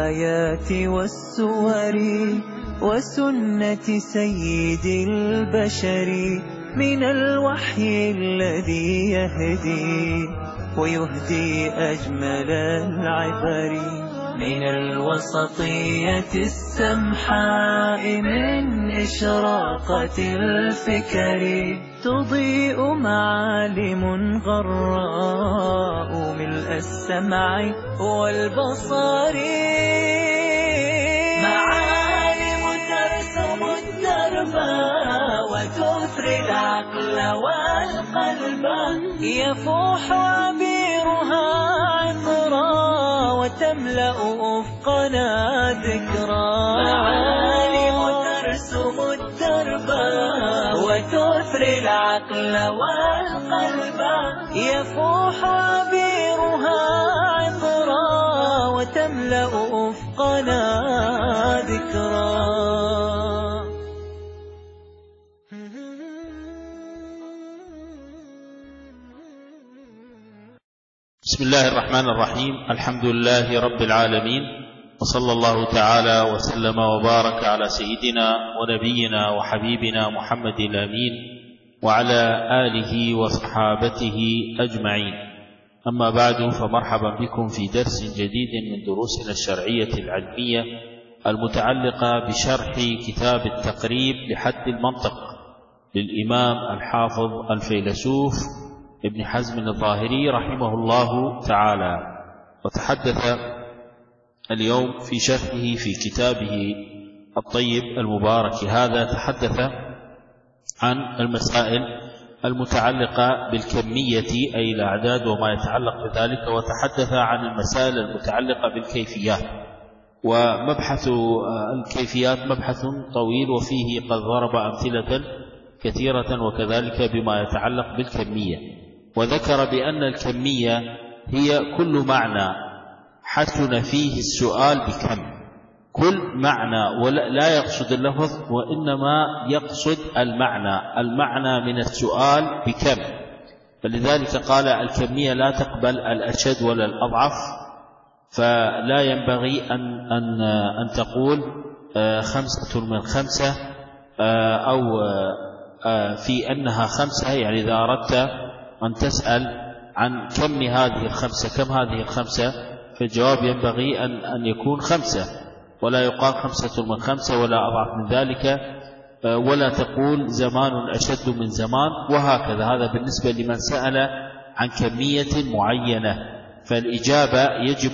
الآيات والسور وسنة سيد البشر من الوحي الذي يهدي ويهدي أجمل العبر، من الوسطية السمحاء من إشراقة الفكر تضيء معالم غراء ملء السمع والبصر، معالم ترسم الدرب وتثري العقل والقلب، يفوح عبيرها عطرا وتملأ أفقنا ذكرا، معالم ترسم الدرب وتثري العقل والقلب، يفوح عبيرها عطرا وتملأ أفقنا ذكرا. بسم الله الرحمن الرحيم. الحمد لله رب العالمين، وصلى الله تعالى وسلم وبارك على سيدنا ونبينا وحبيبنا محمد الأمين وعلى آله وصحابته أجمعين. أما بعد، فمرحبا بكم في درس جديد من دروسنا الشرعية العلمية المتعلقة بشرح كتاب التقريب لحد المنطق للإمام الحافظ الفيلسوف ابن حزم الظاهري رحمه الله تعالى. وتحدث اليوم في شرحه في كتابه الطيب المبارك هذا، تحدث عن المسائل المتعلقة بالكمية أي الأعداد وما يتعلق بذلك، وتحدث عن المسائل المتعلقة بالكيفيات. ومبحث الكيفيات مبحث طويل، وفيه قد ضرب أمثلة كثيرة وكذلك بما يتعلق بالكمية. وذكر بأن الكمية هي كل معنى حسن فيه السؤال بكم، كل معنى ولا يقصد اللفظ وإنما يقصد المعنى من السؤال بكم. فلذلك قال الكمية لا تقبل الأشد ولا الأضعف، فلا ينبغي أن تقول 5 من 5 أو في أنها 5. يعني إذا أردت أن تسأل عن كم هذه الخمسة، فالجواب ينبغي أن يكون 5، ولا يقال 5 من 5 ولا أضعف من ذلك، ولا تقول زمان أشد من زمان، وهكذا. هذا بالنسبة لمن سأل عن كمية معينة. فالإجابة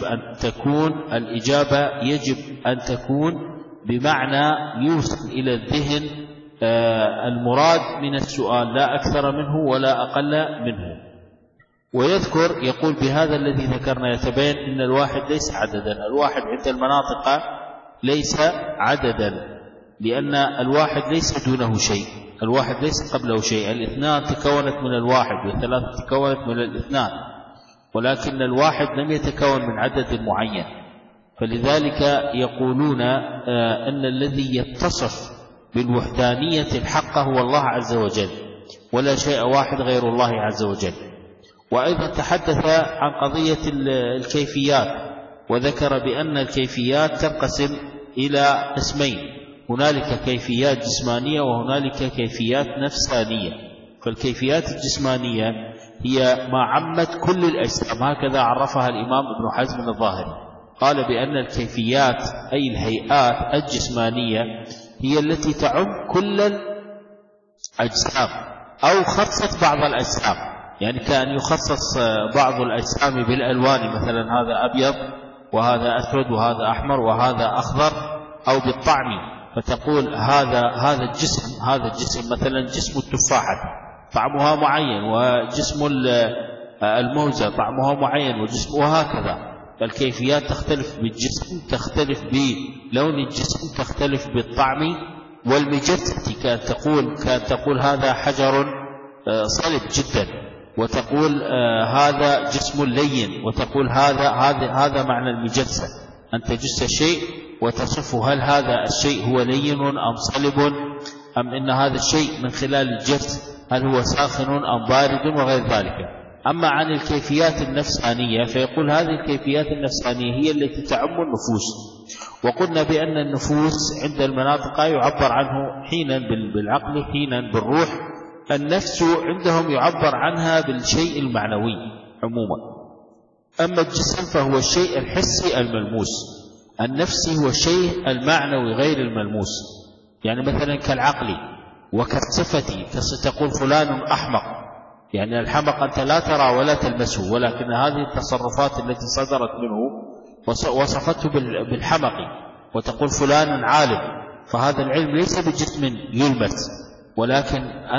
يجب أن تكون بمعنى يوصل إلى الذهن المراد من السؤال، لا أكثر منه ولا أقل منه. ويذكر يقول بهذا الذي ذكرنا يتبين أن الواحد ليس عددا، الواحد عند المناطق ليس عددا، لأن الواحد ليس دونه شيء، الواحد ليس قبله شيء. الاثنان تكونت من الواحد، والثلاثة تكونت من الاثنان، ولكن الواحد لم يتكون من عدد معين. فلذلك يقولون أن الذي يتصف بالوحدانية الحقة هو الله عز وجل، ولا شيء واحد غير الله عز وجل. وأيضا تحدث عن قضية الكيفيات، وذكر بأن الكيفيات تنقسم إلى قسمين: هنالك كيفيات جسمانية وهنالك كيفيات نفسانية. فالكيفيات الجسمانية هي ما عمت كل الأجسام، هكذا عرفها الإمام ابن حزم الظاهري. قال بأن الكيفيات أي الهيئات الجسمانية هي التي تعم كل الأجسام، أو خصت بعض الأجسام، يعني كأن يخصص بعض الأجسام بالألوان، مثلا هذا أبيض وهذا أسود وهذا أحمر وهذا أخضر، أو بالطعم، فتقول هذا الجسم مثلا جسم التفاحة طعمها معين، وجسم الموزة طعمها معين، وهكذا. فالكيفيات تختلف بالجسم، تختلف بلون الجسم، تختلف بالطعم والمجسة. كانت تقول هذا حجر صلب جدا، وتقول هذا جسم لين، وتقول هذا معنى المجسة، أن تجس شيء وتصف هل هذا الشيء هو لين أم صلب، أم إن هذا الشيء من خلال الجس هل هو ساخن أم بارد وغير ذلك. أما عن الكيفيات النفسانية فيقول هذه الكيفيات النفسانية هي التي تعم النفوس. وقلنا بأن النفوس عند المناطق يعبر عنه حينا بالعقل حينا بالروح. النفس عندهم يعبر عنها بالشيء المعنوي عموما. أما الجسم فهو الشيء الحسي الملموس، النفسي هو الشيء المعنوي غير الملموس. يعني مثلا كالعقل وكالصفة، تقول فلان أحمق، يعني الحمق أنت لا ترى ولا تلمسه، ولكن هذه التصرفات التي صدرت منه وصفته بالحمق. وتقول فلان عالم، فهذا العلم ليس بجسم يلمس، ولكن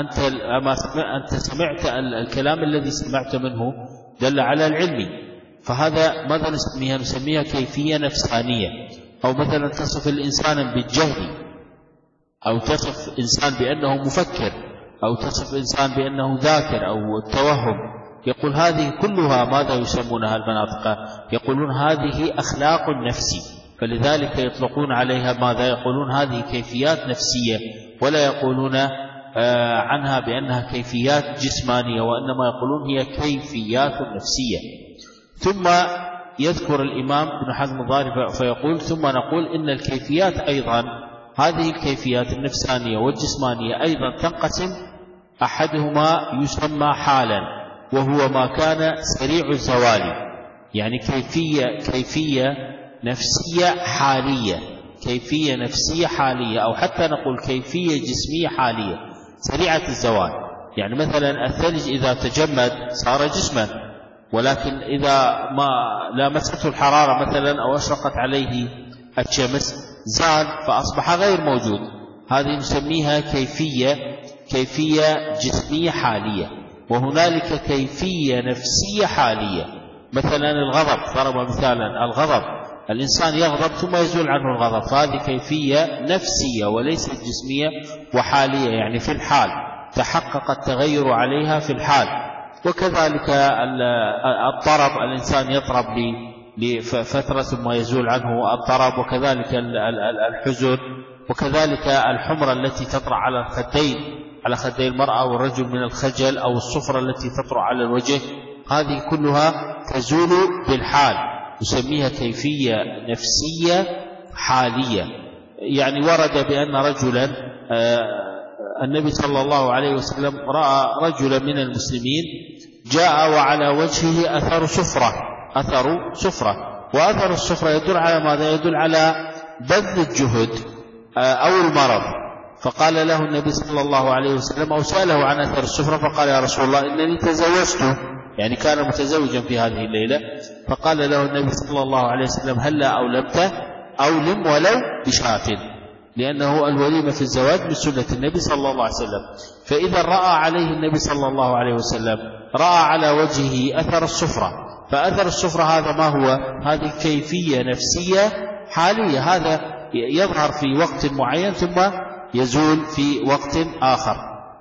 أنت سمعت الكلام الذي سمعت منه دل على العلم. فهذا ماذا نسميها؟ نسميها كيفية نفسانية. أو مثلا تصف الإنسان بالجهل، أو تصف إنسان بأنه مفكر، أو تصف إنسان بأنه ذاكر أو التوهم. يقول هذه كلها ماذا يسمونها المناطق؟ يقولون هذه أخلاق نفسي، فلذلك يطلقون عليها ماذا؟ يقولون هذه كيفيات نفسية، ولا يقولون عنها بأنها كيفيات جسمانية، وإنما يقولون هي كيفيات نفسية. ثم يذكر الإمام ابن حزم الظاهري فيقول ثم نقول إن الكيفيات أيضا، هذه الكيفيات النفسانية والجسمانية أيضا تنقسم، أحدهما يسمى حالا وهو ما كان سريع الزوال، يعني كيفية نفسية حالية، كيفية نفسية حالية، أو حتى نقول كيفية جسمية حالية سريعة الزوال. يعني مثلا الثلج إذا تجمد صار جسما، ولكن إذا ما لامسته الحرارة مثلا أو أشرقت عليه الشمس زال فأصبح غير موجود. هذه نسميها كيفية جسمية حالية. وهنالك كيفية نفسية حالية، مثلا الغضب، ضرب مثالا الغضب، الإنسان يغضب ثم يزول عنه الغضب، فهذه كيفية نفسية وليست جسمية وحالية، يعني في الحال تحقق التغير عليها في الحال. وكذلك الطرب، الإنسان يطرب لفترة ثم يزول عنه الطرب، وكذلك الحزن، وكذلك الحمرة التي تطرأ على الخدين، على خدي المرأة والرجل من الخجل، أو الصفرة التي تطرأ على الوجه، هذه كلها تزول بالحال، يسميها كيفية نفسية حالية. يعني ورد بأن رجلا النبي صلى الله عليه وسلم رأى رجلا من المسلمين جاء وعلى وجهه أثر صفرة، وأثر الصفرة يدل على ماذا؟ يدل على بذل الجهد أو المرض. فقال له النبي صلى الله عليه وسلم أو سأله عن أثر الصفرة، فقال يا رسول الله إنني تزوجت، يعني كان متزوجا في هذه الليلة. فقال له النبي صلى الله عليه وسلم هلا أولمته؟ أولم ولو بشاة، لأنه الوليمة في الزواج من سنة النبي صلى الله عليه وسلم. فإذا رأى عليه النبي صلى الله عليه وسلم، رأى على وجهه أثر الصفرة، فأثر الصفرة هذا ما هو؟ هذه كيفية نفسية حالية، هذا يظهر في وقت معين ثم يزول في وقت آخر.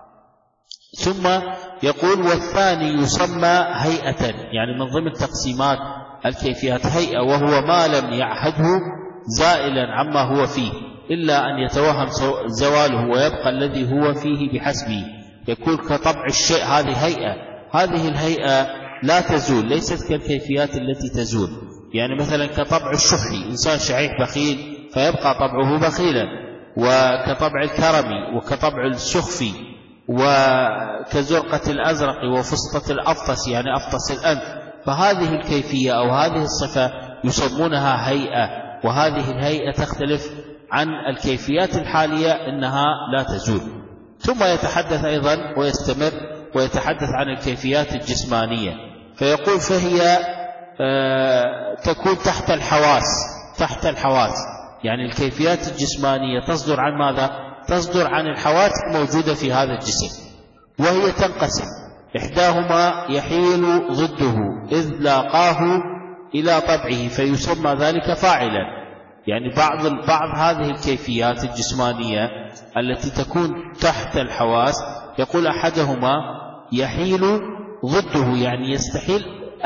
ثم يقول والثاني يسمى هيئة، يعني من ضمن تقسيمات الكيفيات هيئة، وهو ما لم يعهده زائلا عما هو فيه إلا أن يتوهم زواله ويبقى الذي هو فيه بحسبه، يكون كطبع الشيء. هذه هيئة، هذه الهيئة لا تزول، ليست كالكيفيات التي تزول. يعني مثلا كطبع الشحي، إنسان شحيح بخيل فيبقى طبعه بخيلا، وكطبع الكرم، وكطبع السخف، وكزرقة الأزرق، وفسطة الأفطس، يعني أفطس الأنف. فهذه الكيفية أو هذه الصفة يسمونها هيئة، وهذه الهيئة تختلف عن الكيفيات الحالية، إنها لا تزول. ثم يتحدث أيضا ويستمر ويتحدث عن الكيفيات الجسمانية، فيقول فهي تكون تحت الحواس، يعني الكيفيات الجسمانية تصدر عن ماذا؟ تصدر عن الحواس الموجودة في هذا الجسم، وهي تنقسم، إحداهما يحيل ضده إذ لاقاه إلى طبعه فيسمى ذلك فاعلا. يعني بعض هذه الكيفيات الجسمانية التي تكون تحت الحواس، يقول أحدهما يحيل ضده، يعني يستحيل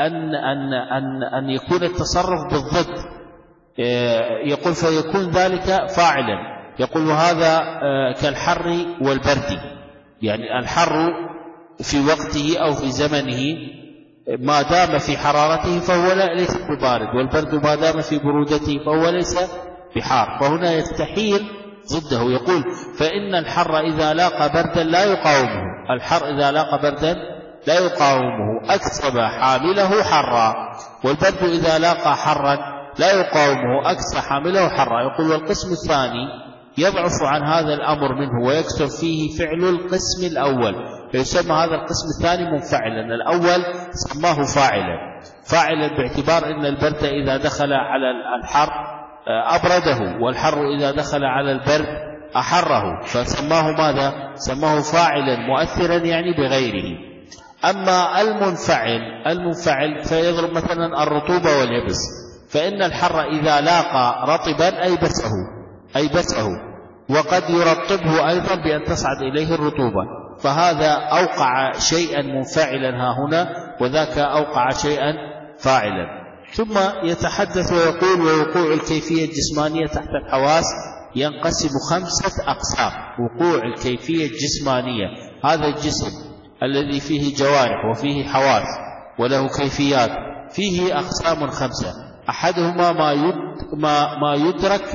أن يكون التصرف بالضد، يقول فيكون ذلك فاعلا. يقول هذا كالحر والبرد، يعني الحر في وقته أو في زمنه ما دام في حرارته فهو ليس ببارد، والبرد ما دام في برودته فهو ليس بحار، فهنا يستحيل ضده. يقول فإن الحر إذا لاقى بردا لا يقاومه، الحر إذا لاقى بردا لا يقاومه أكسب حامله حرا، والبرد إذا لاقى حرا لا يقاومه أكسب حامله حرا. يقول والقسم الثاني يضعف عن هذا الأمر منه ويكثر فيه فعل القسم الأول، فيسمى هذا القسم الثاني منفعلا. الأول سماه فاعلا باعتبار أن البرد إذا دخل على الحر أبرده، والحر إذا دخل على البرد أحره، فسماه ماذا؟ سماه فاعلا مؤثرا يعني بغيره. أما المنفعل فيضرب مثلا الرطوبة واليبس، فإن الحر إذا لاقى رطبا أيبسه، وقد يرطبه أيضا بأن تصعد إليه الرطوبة، فهذا أوقع شيئا منفعلا ها هنا، وذاك أوقع شيئا فاعلا. ثم يتحدث ويقول ووقوع الكيفية الجسمانية تحت الحواس ينقسم 5 أقسام. وقوع الكيفية الجسمانية، هذا الجسم الذي فيه جوارح وفيه حواس وله كيفيات، فيه أقسام 5. أحدهما ما يدرك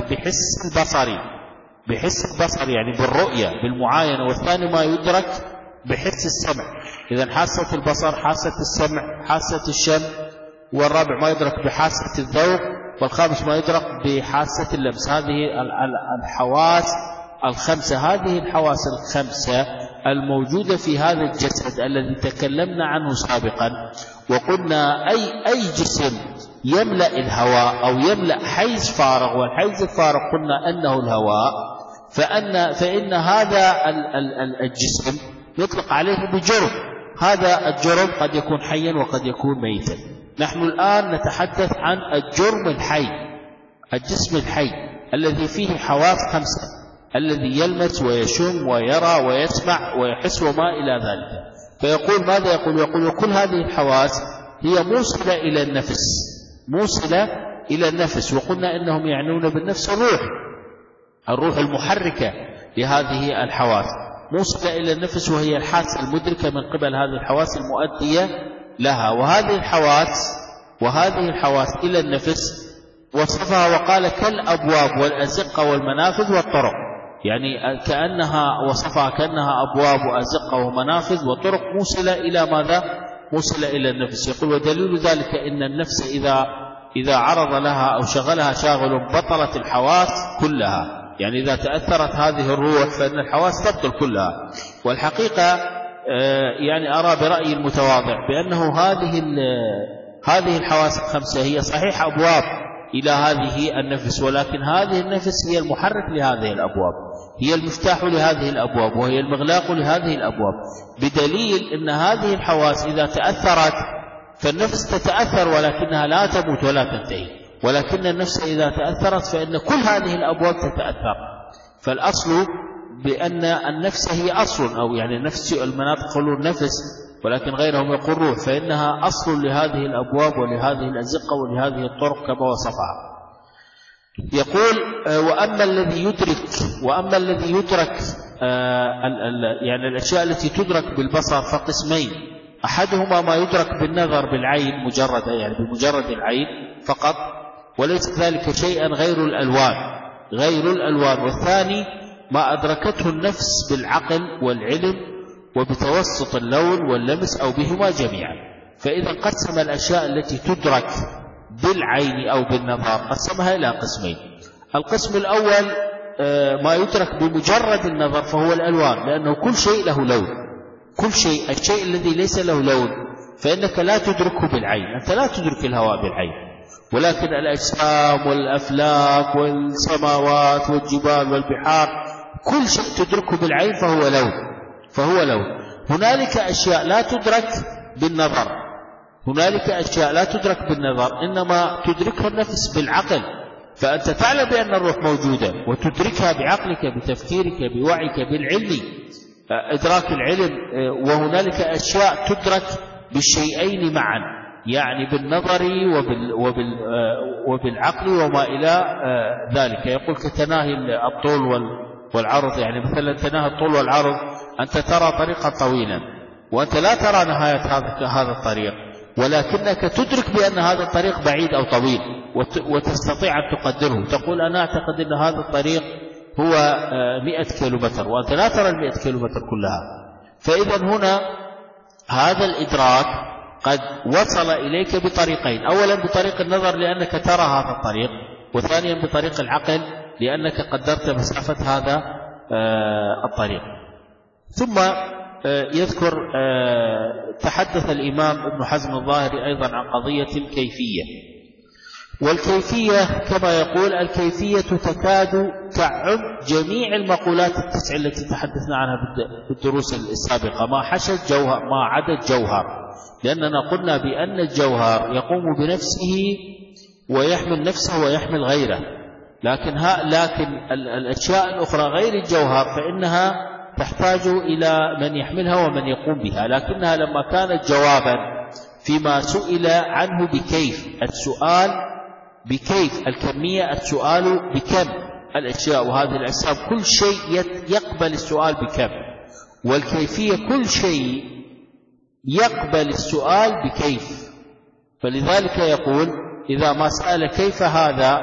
بحس البصر يعني بالرؤية بالمعاينة، والثاني ما يدرك بحس السمع، إذن حاسة البصر، حاسة السمع، حاسة الشم، والرابع ما يدرك بحاسة الذوق، والخامس ما يدرك بحاسة اللمس. هذه الحواس 5، هذه الحواس 5 الموجودة في هذا الجسد الذي تكلمنا عنه سابقا، وقلنا أي جسم يملأ الهواء أو يملأ حيز فارغ، والحيز الفارغ قلنا أنه الهواء، فإن هذا الجسم يطلق عليه بجرم. هذا الجرم قد يكون حيا وقد يكون ميتا. نحن الآن نتحدث عن الجرم الحي، الجسم الحي الذي فيه حواس 5، الذي يلمس ويشم ويرى ويسمع ويحس وما إلى ذلك. فيقول ماذا يقول وكل هذه الحواس هي موصلة إلى النفس، وقلنا إنهم يعنون بالنفس الروح المحركة لهذه الحواس، موصلة إلى النفس، وهي الحاسة المدركة من قبل هذه الحواس المؤدية لها. وهذه الحواس إلى النفس وصفها وقال كالأبواب والأزقة والمنافذ والطرق، يعني وصفها كأنها أبواب وأزقة ومنافذ وطرق موصلة إلى ماذا؟ موصلة إلى النفس. يقول ودليل ذلك إن النفس إذا عرض لها أو شغلها شاغل بطلت الحواس كلها، يعني إذا تأثرت هذه الروح فإن الحواس تبطل كلها. والحقيقة يعني أرى برأيي المتواضع بأنه هذه الحواس 5 هي صحيح أبواب إلى هذه النفس، ولكن هذه النفس هي المحرك لهذه الأبواب، هي المفتاح لهذه الأبواب، وهي المغلاق لهذه الأبواب، بدليل أن هذه الحواس إذا تأثرت فالنفس تتأثر ولكنها لا تموت ولا تنتهي، ولكن النفس إذا تأثرت فإن كل هذه الأبواب تتأثر. فالأصل بأن النفس هي أصل، أو يعني النفس المناطق يقولون نفس ولكن غيرهم يقول روح، فإنها أصل لهذه الأبواب ولهذه الأزقة ولهذه الطرق كما وصفها. يقول وأما الذي يدرك يعني الأشياء التي تدرك بالبصر فقسمين. أحدهما ما يدرك بالنظر بالعين مجرد، يعني بمجرد العين فقط، وليس ذلك شيئا غير الألوان. والثاني ما أدركته النفس بالعقل والعلم وبتوسط اللون واللمس أو بهما جميعا. فإذا قسم الأشياء التي تدرك بالعين أو بالنظر قسمها إلى قسمين. القسم الأول ما يدرك بمجرد النظر فهو الألوان، لأنه كل شيء له لون، كل شيء، الشيء الذي ليس له لون فإنك لا تدركه بالعين، أنت لا تدرك الهواء بالعين، ولكن الأجسام والأفلاك والسماوات والجبال والبحار كل شيء تدركه بالعين فهو لون. هنالك أشياء لا تدرك بالنظر، إنما تدركها النفس بالعقل، فأنت تعلم بأن الروح موجودة وتدركها بعقلك بتفكيرك بوعيك بالعلم، إدراك العلم. وهنالك أشياء تدرك بالشيئين معا، يعني بالنظر وبالعقل وما إلى ذلك. يقول كتناهي الطول والعرض، يعني مثلا تناهي الطول والعرض، أنت ترى طريقا طويلا وأنت لا ترى نهاية هذا الطريق، ولكنك تدرك بأن هذا الطريق بعيد أو طويل وتستطيع أن تقدره. تقول أنا أعتقد أن هذا الطريق هو 100 كيلومتر وأنت لا ترى 100 كيلومتر كلها. فإذا هنا هذا الإدراك قد وصل إليك بطريقين: أولا بطريق النظر لأنك ترى هذا الطريق، وثانيا بطريق العقل لأنك قدرت مسافة هذا الطريق. ثم يذكر تحدث الإمام ابن حزم الظاهري أيضا عن قضية الكيفية. والكيفية كما يقول الكيفية تكاد تعم جميع المقولات التسع التي تحدثنا عنها في الدروس السابقة، ما حشد جوهر ما عدد جوهر، لأننا قلنا بأن الجوهر يقوم بنفسه ويحمل نفسه ويحمل غيره، لكن الأشياء الأخرى غير الجوهر فإنها تحتاج إلى من يحملها ومن يقوم بها. لكنها لما كانت جوابا فيما سئل عنه بكيف، السؤال بكيف الكمية، السؤال بكم الأشياء، وهذه الأجسام كل شيء يقبل السؤال بكم، والكيفية كل شيء يقبل السؤال بكيف. فلذلك يقول إذا ما سأل كيف هذا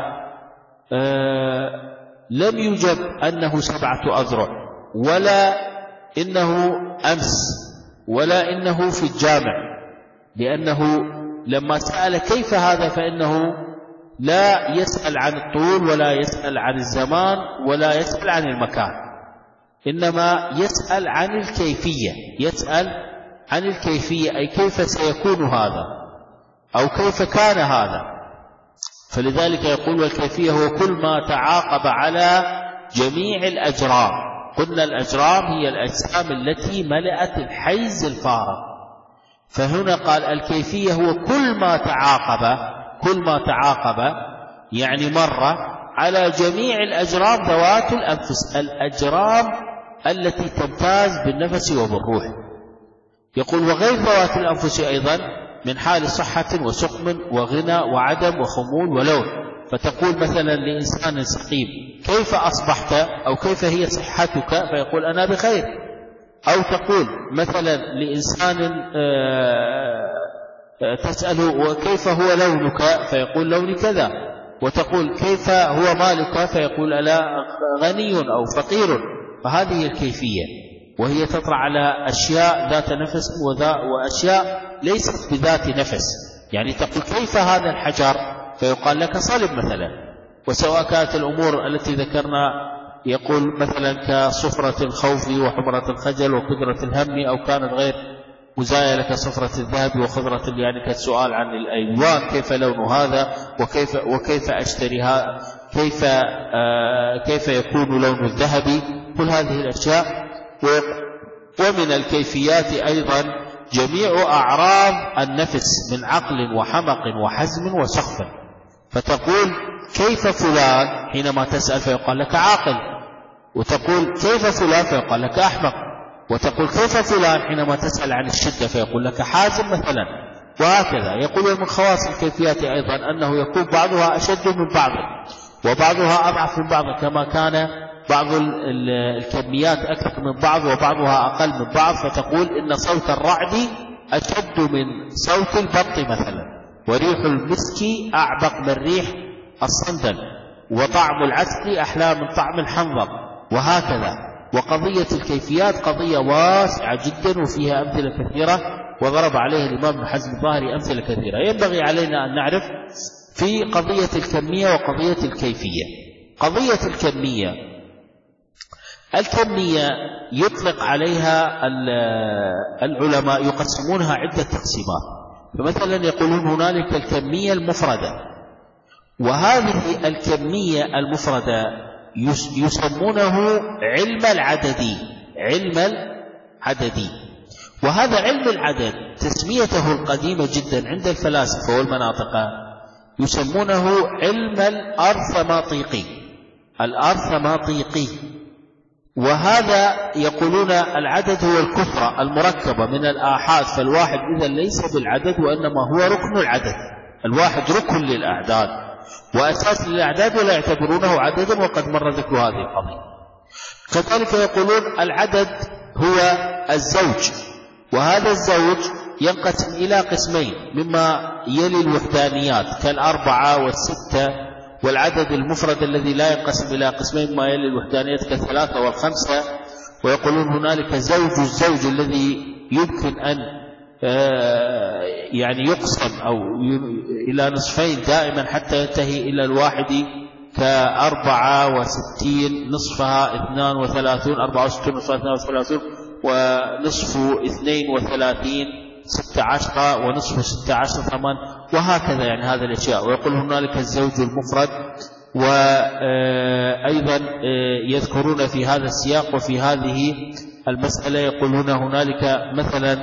لم يجب أنه 7 أذرع، ولا إنه أمس، ولا إنه في الجامع، لأنه لما سأل كيف هذا فإنه لا يسأل عن الطول ولا يسأل عن الزمان ولا يسأل عن المكان، إنما يسأل عن الكيفية، يسأل عن الكيفية أي كيف سيكون هذا أو كيف كان هذا. فلذلك يقول والكيفية هو كل ما تعاقب على جميع الأجرام. قلنا الأجرام هي الأجسام التي ملأت الحيز الفارغ، فهنا قال الكيفية هو كل ما تعاقب يعني مرة على جميع الأجرام ذوات الأنفس، الأجرام التي تمتاز بالنفس وبالروح. يقول وغير ذوات الأنفس أيضا من حال صحة وسقم وغنى وعدم وخمول ولون. فتقول مثلا لإنسان سقيم كيف أصبحت أو كيف هي صحتك، فيقول أنا بخير. أو تقول مثلا لإنسان تسأله وكيف هو لونك، فيقول لوني كذا. وتقول كيف هو مالك، فيقول ألا غني أو فقير. فهذه الكيفية، وهي تطرأ على أشياء ذات نفس وأشياء ليست بذات نفس. يعني تقول كيف هذا الحجر، فيقال لك صلب مثلا. وسواء كانت الأمور التي ذكرنا يقول مثلا كصفرة الخوف وحمرة الخجل وقدرة الهم، أو كانت غير مزايا كصفرة الذهب وخضرة، يعني كالسؤال عن الألوان كيف لون هذا وكيف أشتريها، كيف يكون لون الذهب، كل هذه الأشياء. ومن الكيفيات أيضا جميع أعراض النفس من عقل وحمق وحزم وسخف. فتقول كيف فلان حينما تسأل فيقال لك عاقل، وتقول كيف فلان فيقال لك أحمق، وتقول كيف فلان حينما تسأل عن الشدة فيقول لك حازم مثلا، وهكذا. يقول من خواص الكيفيات أيضا أنه يكون بعضها أشد من بعض وبعضها أضعف من بعض، كما كان بعض الكميات أكثر من بعض وبعضها أقل من بعض. فتقول إن صوت الرعد أشد من صوت البط مثلا، وريح المسك أعبق من ريح الصندل، وطعم العسل أحلى من طعم الحنظل، وهكذا. وقضية الكيفيات قضية واسعة جدا وفيها أمثلة كثيرة، وضرب عليها الإمام ابن حزم الظاهري أمثلة كثيرة. ينبغي علينا أن نعرف في قضية الكمية وقضية الكيفية. قضية الكمية يطلق عليها العلماء يقسمونها عدة تقسيمات. فمثلا يقولون هنالك الكمية المفردة، وهذه الكمية المفردة يسمونه علم العددي. وهذا علم العدد تسميته القديمة جدا عند الفلاسفة والمناطق يسمونه علم الأرثماطيقي. وهذا يقولون العدد هو الكثرة المركبة من الآحاد، فالواحد إذا ليس بالعدد وإنما هو ركن العدد. الواحد ركن للأعداد وأساس للأعداد، ولا يعتبرونه عددا، وقد مر ذكر هذه القضية. كذلك يقولون العدد هو الزوج، وهذا الزوج ينقسم إلى قسمين مما يلي الوحدانيات كالأربعة والستة، والعدد المفرد الذي لا ينقسم إلى قسمين ما يلي الوحدانيات كالثلاثة والخمسة. ويقولون هنالك زوج الزوج الذي يمكن أن يعني يقسم أو إلى نصفين دائما حتى ينتهي إلى الواحد، ك64 نصفها 32، 64 نصفها 32، ونصف 32 16، ونصف 16 8، وهكذا يعني هذه الأشياء. ويقول هنالك الزوج المفرد. وأيضا يذكرون في هذا السياق وفي هذه المسألة يقولون هنالك مثلا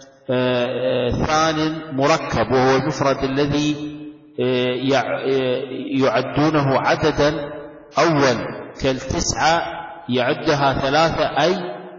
ثان مركب، وهو المفرد الذي يعدونه عددا أول كالتسعة يعدها ثلاثة، أي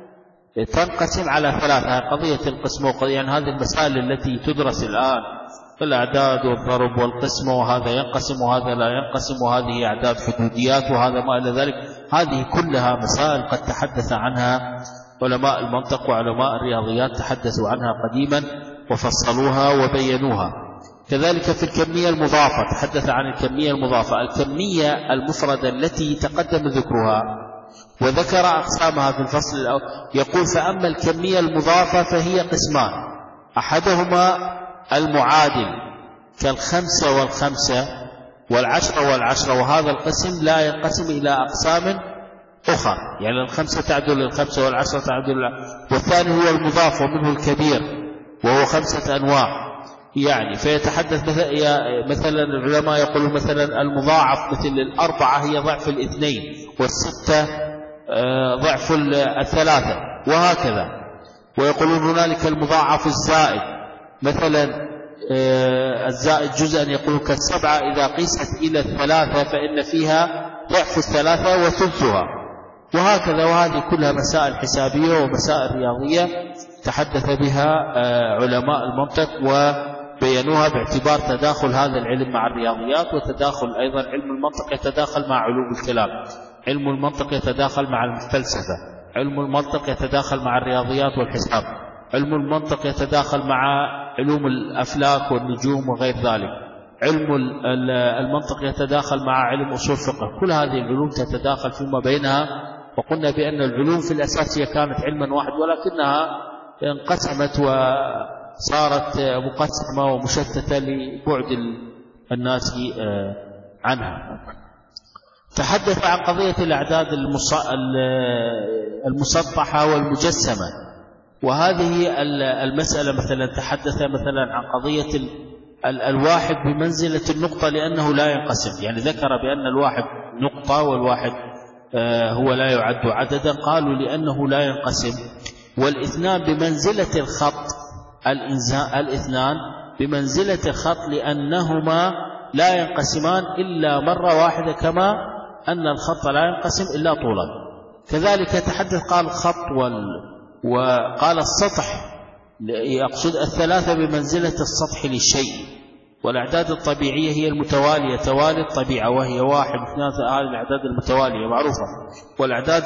تنقسم على ثلاثة. قضية القسم وقضية يعني هذه المسائل التي تدرس الآن في الأعداد والضرب والقسم، وهذا ينقسم وهذا لا ينقسم، وهذه أعداد حدوديات وهذا ما إلى ذلك، هذه كلها مسائل قد تحدث عنها علماء المنطق وعلماء الرياضيات، تحدثوا عنها قديما وفصلوها وبينوها. كذلك في الكمية المضافة تحدث عن الكمية المضافة، الكمية المفردة التي تقدم ذكرها وذكر أقسامها في الفصل الأول. يقول فأما الكمية المضافة فهي قسمان، أحدهما المعادل كالخمسة والخمسة والعشرة والعشرة، وهذا القسم لا ينقسم إلى أقسام أخرى، يعني الخمسة تعدل للخمسة والعشرة تعدل والثاني هو المضاف ومنه الكبير وهو 5 أنواع. يعني فيتحدث مثلا العلماء يقولون مثلا المضاعف مثل الأربعة هي ضعف الاثنين، والستة ضعف الثلاثة، وهكذا. ويقولون هنالك المضاعف الزائد، مثلا الزائد جزءا يقول كالسبعة إذا قيست إلى الثلاثة فإن فيها ضعف الثلاثة وثلثها، وهكذا. وهذه كلها مسائل حسابية ومسائل رياضية تحدث بها علماء المنطق وبينوها باعتبار تداخل هذا العلم مع الرياضيات، وتداخل أيضا علم المنطق يتداخل مع علوم الكلام، علم المنطق يتداخل مع الفلسفة، علم المنطق يتداخل مع الرياضيات والحساب، علم المنطق يتداخل مع علوم الأفلاك والنجوم وغير ذلك، علم المنطق يتداخل مع علم أصول الفقه. كل هذه العلوم تتداخل فيما بينها. وقلنا بأن العلوم في الأساس هي كانت علما واحد، ولكنها انقسمت وصارت مقسمة ومشتتة لبعد الناس عنها. تحدث عن قضية الأعداد المسطحة والمجسمة، وهذه المسألة مثلا تحدث مثلا عن قضية الواحد بمنزلة النقطة لأنه لا ينقسم، يعني ذكر بأن الواحد نقطة والواحد هو لا يعد عددا، قالوا لأنه لا ينقسم. والاثنان بمنزلة الخط، الاثنان بمنزلة الخط لأنهما لا ينقسمان إلا مرة واحدة، كما أن الخط لا ينقسم إلا طولا. كذلك تحدث قال الخط وقال السطح، يقصد الثلاثة بمنزلة السطح للشيء. والأعداد الطبيعية هي المتوالية توالي الطبيعة، وهي 1 2 هذه الأعداد المتوالية معروفة. والأعداد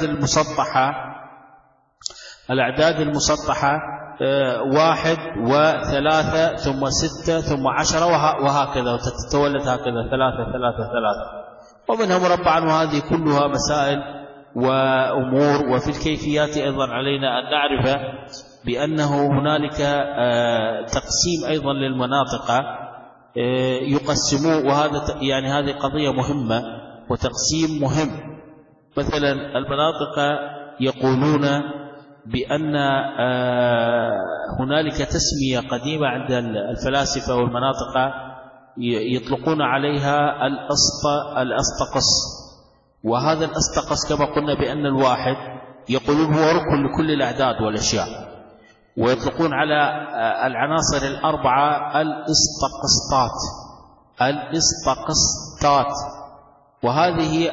المسطحة 1 و3 ثم 6 ثم 10 وهكذا، وتتولد هكذا 3 3 3، ومنها مربعا. وهذه كلها مسائل وأمور. وفي الكيفيات أيضا علينا أن نعرف بأنه هنالك تقسيم أيضا للمناطق يقسموه، وهذا يعني هذه قضية مهمة وتقسيم مهم. مثلا المناطق يقولون بأن هنالك تسمية قديمة عند الفلاسفة والمناطق يطلقون عليها الأسطقس. وهذا الأسطقس كما قلنا بأن الواحد يقولون هو ركن لكل الأعداد والأشياء، ويطلقون على العناصر الأربعة الإسطقسطات. وهذه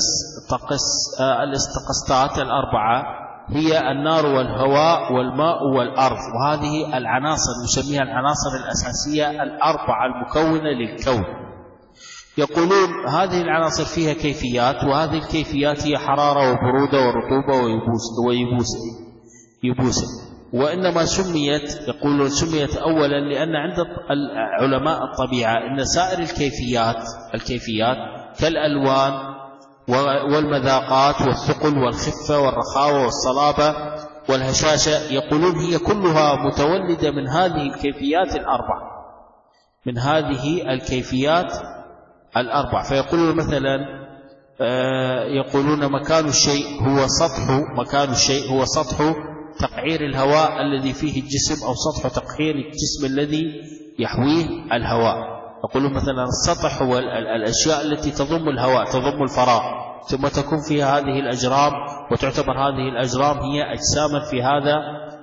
الإسطقسطات الأربعة هي النار والهواء والماء والأرض، وهذه العناصر نسميها العناصر الأساسية الأربعة المكونة للكون. يقولون هذه العناصر فيها كيفيات، وهذه الكيفيات هي حرارة وبرودة ورطوبة ويبوسة. وإنما سميت، يقولون سميت أولا لأن عند علماء الطبيعة إن سائر الكيفيات كالألوان والمذاقات والثقل والخفة والرخاوة والصلابة والهشاشة، يقولون هي كلها متولدة من هذه الكيفيات الأربع. فيقولون مثلا يقولون مكان الشيء هو سطح تقعير الهواء الذي فيه الجسم، أو سطح تقعير الجسم الذي يحويه الهواء. يقولون مثلا السطح هو الأشياء التي تضم الهواء، تضم الفراغ، ثم تكون فيها هذه الأجرام، وتعتبر هذه الأجرام هي أجساما في هذا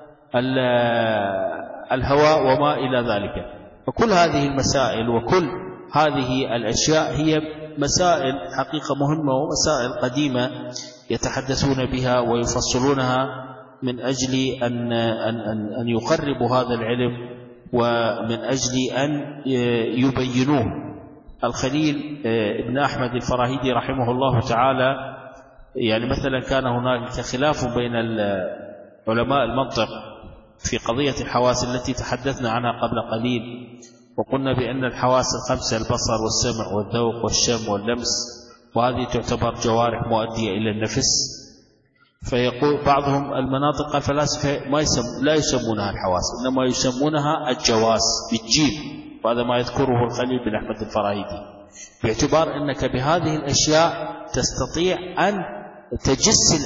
الهواء وما إلى ذلك. وكل هذه المسائل وكل هذه الأشياء هي مسائل حقيقة مهمة ومسائل قديمة يتحدثون بها ويفصلونها من أجل أن يقربوا هذا العلم ومن أجل أن يبينوه. الخليل ابن أحمد الفراهيدي رحمه الله تعالى يعني مثلا كان هناك خلاف بين علماء المنطق في قضية الحواس التي تحدثنا عنها قبل قليل، وقلنا بأن الحواس الخمسة البصر والسمع والذوق والشم واللمس، وهذه تعتبر جوارح مؤدية إلى النفس. فيقول بعضهم المناطق الفلاسفة لا يسمونها الحواس، إنما يسمونها الجواس بالجيم، وهذا ما يذكره الخليل بن أحمد الفراهيدي، باعتبار أنك بهذه الأشياء تستطيع أن تجس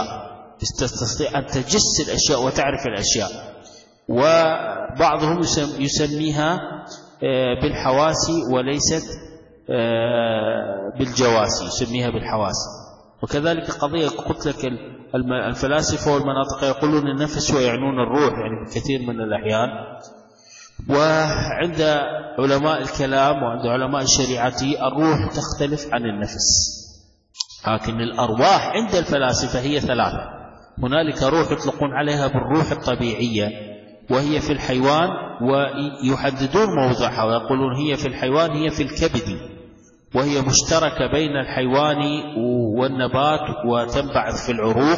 الأشياء وتعرف الأشياء. وبعضهم يسميها بالحواس وليست بالجواس، يسميها بالحواس. وكذلك قضية قلت لك الفلاسفة والمناطق يقولون النفس ويعنون الروح يعني في كثير من الأحيان. وعند علماء الكلام وعند علماء الشريعة الروح تختلف عن النفس، لكن الأرواح عند الفلاسفة هي ثلاثة. هنالك روح يطلقون عليها بالروح الطبيعية، وهي في الحيوان، ويحددون موضعها ويقولون هي في الحيوان هي في الكبد، وهي مشتركة بين الحيوان والنبات، وتنبعث في العروق،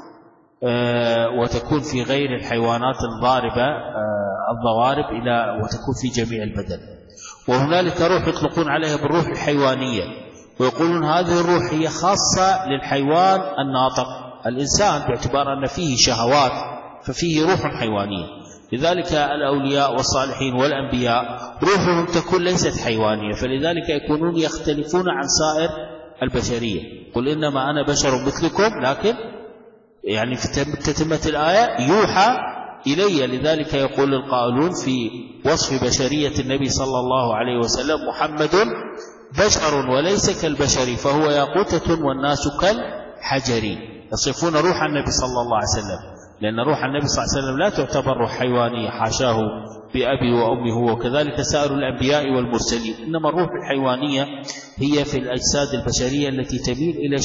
وتكون في غير الحيوانات الضوارب وتكون في جميع البدن. وهنالك روح يطلقون عليها بالروح الحيوانية، ويقولون هذه الروح هي خاصة للحيوان الناطق الإنسان، باعتبار أن فيه شهوات ففيه روح حيوانية. لذلك الأولياء والصالحين والأنبياء روحهم تكون ليست حيوانية، فلذلك يكونون يختلفون عن سائر البشرية. قل إنما أنا بشر مثلكم، لكن يعني في تتمة الآية يوحى إلي. لذلك يقول القائلون في وصف بشرية النبي صلى الله عليه وسلم: محمد بشر وليس كالبشر، فهو ياقوتة والناس كالحجر. يصفون روح النبي صلى الله عليه وسلم، لأن روح النبي صلى الله عليه وسلم لا تعتبر روح حيوانية، حاشاه بأبي وأمه، وكذلك سائر الأنبياء والمرسلين. إنما الروح الحيوانية هي في الأجساد البشرية التي تميل إلى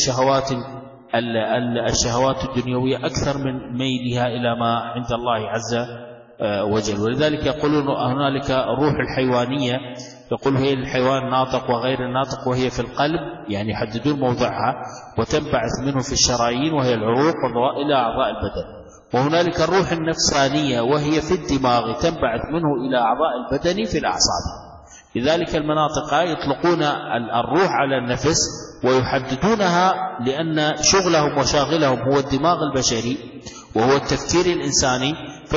الشهوات الدنيوية أكثر من ميلها إلى ما عند الله عز وجل. ولذلك يقولون هنالك الروح الحيوانية، يقول هي الحيوان الناطق وغير الناطق، وهي في القلب، يعني يحددون موضعها، وتنبعث منه في الشرايين وهي العروق إلى أعضاء البدن. وهنالك الروح النفسانية وهي في الدماغ، تنبعث منه إلى أعضاء البدن في الأعصاب. لذلك المناطق يطلقون الروح على النفس ويحددونها، لأن شغلهم وشاغلهم هو الدماغ البشري وهو التفكير الإنساني،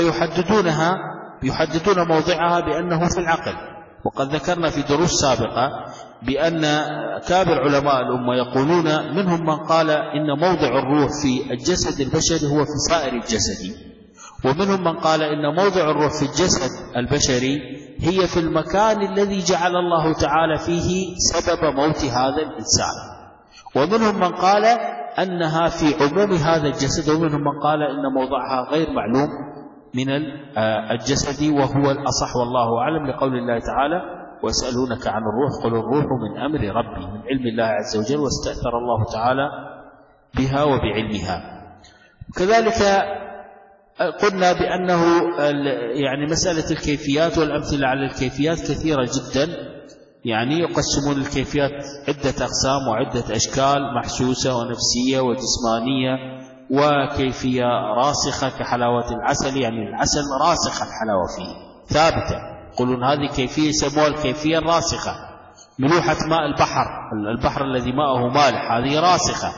يحددون موضعها بأنه في العقل. وقد ذكرنا في دروس سابقة بأن كابر علماء الأمة يقولون منهم من قال إن موضع الروح في الجسد البشري هو في سائر الجسد، ومنهم من قال إن موضع الروح في الجسد البشري هي في المكان الذي جعل الله تعالى فيه سبب موت هذا الإنسان، ومنهم من قال أنها في عموم هذا الجسد، ومنهم من قال إن موضعها غير معلوم من الجسد، وهو الأصح والله أعلم، لقول الله تعالى: ويسألونك عن الروح قل الروح من أمر ربي، من علم الله عز وجل، واستأثر الله تعالى بها وبعلمها. كذلك قلنا بأنه يعني مسألة الكيفيات والأمثلة على الكيفيات كثيرة جدا، يعني يقسمون الكيفيات عدة أقسام وعدة أشكال، محسوسة ونفسية وجسمانية وكيفية راسخة كحلاوة العسل، يعني العسل راسخ الحلاوة فيه ثابتة، يقولون هذه كيفية يسموها الكيفية الراسخة. ملوحة ماء البحر الذي ماءه مالح هذه راسخة.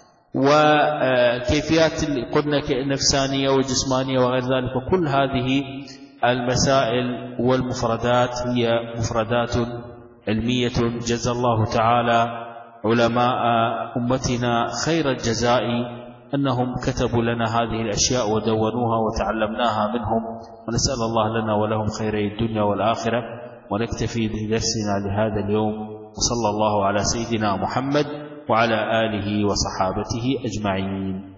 وكيفيات اللي قلنا نفسانية وجسمانية وغير ذلك، وكل هذه المسائل والمفردات هي مفردات علمية. جزا الله تعالى علماء أمتنا خير الجزاء أنهم كتبوا لنا هذه الأشياء ودونوها وتعلمناها منهم، ونسأل الله لنا ولهم خيري الدنيا والآخرة. ونكتفي بدرسنا لهذا اليوم، وصلى الله على سيدنا محمد وعلى آله وصحابته أجمعين.